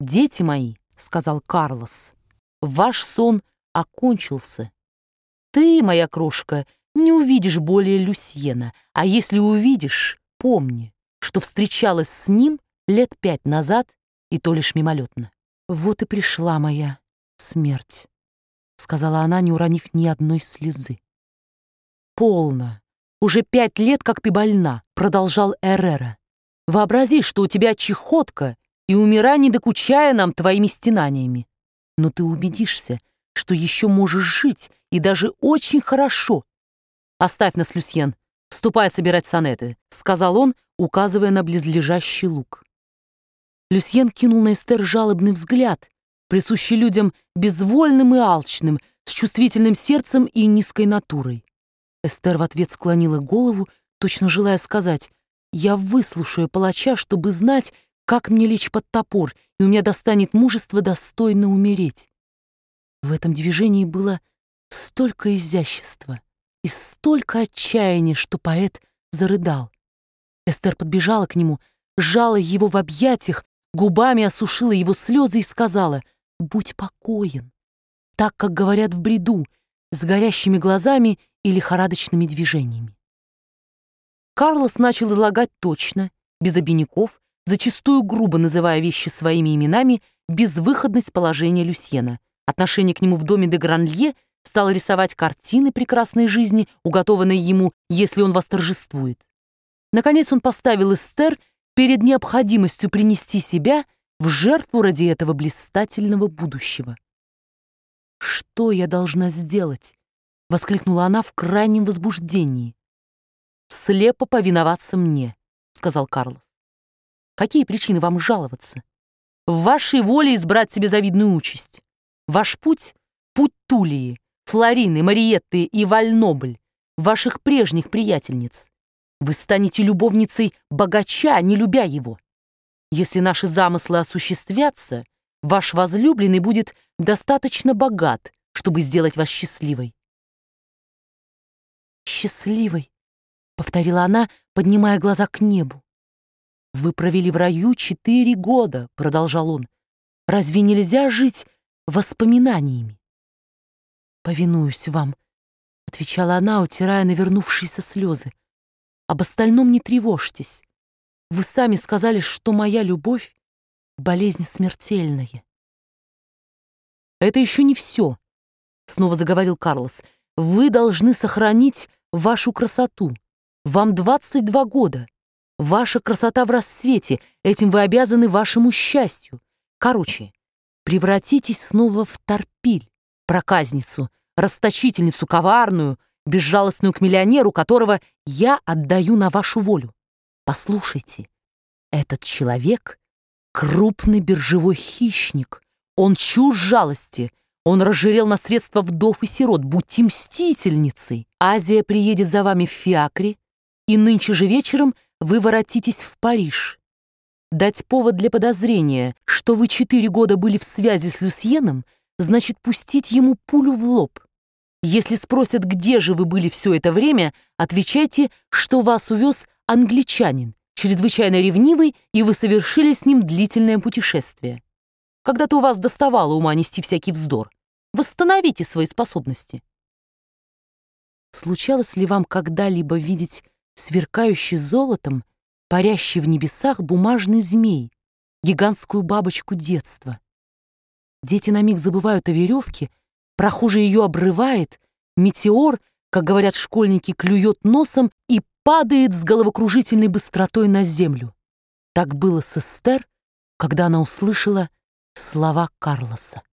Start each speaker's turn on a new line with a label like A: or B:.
A: «Дети мои», — сказал Карлос, — «ваш сон окончился. Ты, моя крошка, не увидишь более Люсьена, а если увидишь, помни, что встречалась с ним лет 5 назад, и то лишь мимолетно». «Вот и пришла моя смерть», — сказала она, не уронив ни одной слезы. «Полно. Уже 5 лет, как ты больна», — продолжал Эррера. «Вообрази, что у тебя чехотка, и умирай, не докучая нам твоими стенаниями. Но ты убедишься, что еще можешь жить, и даже очень хорошо. Оставь нас, Люсьен, ступай собирать сонеты», — сказал он, указывая на близлежащий луг. Люсьен кинул на Эстер жалобный взгляд, присущий людям безвольным и алчным, с чувствительным сердцем и низкой натурой. Эстер в ответ склонила голову, точно желая сказать: «Я выслушаю палача, чтобы знать, как мне лечь под топор, и у меня достанет мужество достойно умереть». В этом движении было столько изящества и столько отчаяния, что поэт зарыдал. Эстер подбежала к нему, сжала его в объятиях, губами осушила его слезы и сказала: «Будь покоен», так, как говорят в бреду, с горящими глазами и лихорадочными движениями. Карлос начал излагать точно, без обиняков, зачастую грубо называя вещи своими именами, безвыходность положения Люсьена. Отношение к нему в доме де Гранлье, стал рисовать картины прекрасной жизни, уготованной ему, если он восторжествует. Наконец он поставил Эстер перед необходимостью принести себя в жертву ради этого блистательного будущего. «Что я должна сделать?» — воскликнула она в крайнем возбуждении. «Слепо повиноваться мне», — сказал Карлос. «Какие причины вам жаловаться? В вашей воле избрать себе завидную участь. Ваш путь — путь Тулии, Флорины, Мариетты и Вальнобль, ваших прежних приятельниц. Вы станете любовницей богача, не любя его. Если наши замыслы осуществятся, ваш возлюбленный будет достаточно богат, чтобы сделать вас счастливой». «Счастливой», — повторила она, поднимая глаза к небу. «Вы провели в раю 4 года», — продолжал он. «Разве нельзя жить воспоминаниями?» «Повинуюсь вам», — отвечала она, утирая навернувшиеся слезы. «Об остальном не тревожьтесь. Вы сами сказали, что моя любовь — болезнь смертельная». «Это еще не все», — снова заговорил Карлос. «Вы должны сохранить вашу красоту. Вам 22 года. Ваша красота в расцвете. Этим вы обязаны вашему счастью. Короче, превратитесь снова в торпиль, проказницу, расточительницу коварную, безжалостную к миллионеру, которого я отдаю на вашу волю. Послушайте, этот человек — крупный биржевой хищник. Он чушь жалости. Он разжирел на средства вдов и сирот. Будьте мстительницей. Азия приедет за вами в фиакре, и нынче же вечером вы воротитесь в Париж. Дать повод для подозрения, что вы 4 года были в связи с Люсьеном, значит пустить ему пулю в лоб. Если спросят, где же вы были все это время, отвечайте, что вас увез англичанин, чрезвычайно ревнивый, и вы совершили с ним длительное путешествие. Когда-то у вас доставало ума нести всякий вздор. Восстановите свои способности». Случалось ли вам когда-либо видеть сверкающий золотом, парящий в небесах бумажный змей, гигантскую бабочку детства? Дети на миг забывают о веревке, прохожий ее обрывает, метеор, как говорят школьники, клюет носом и падает с головокружительной быстротой на землю. Так было с Эстер, когда она услышала слова Карлоса.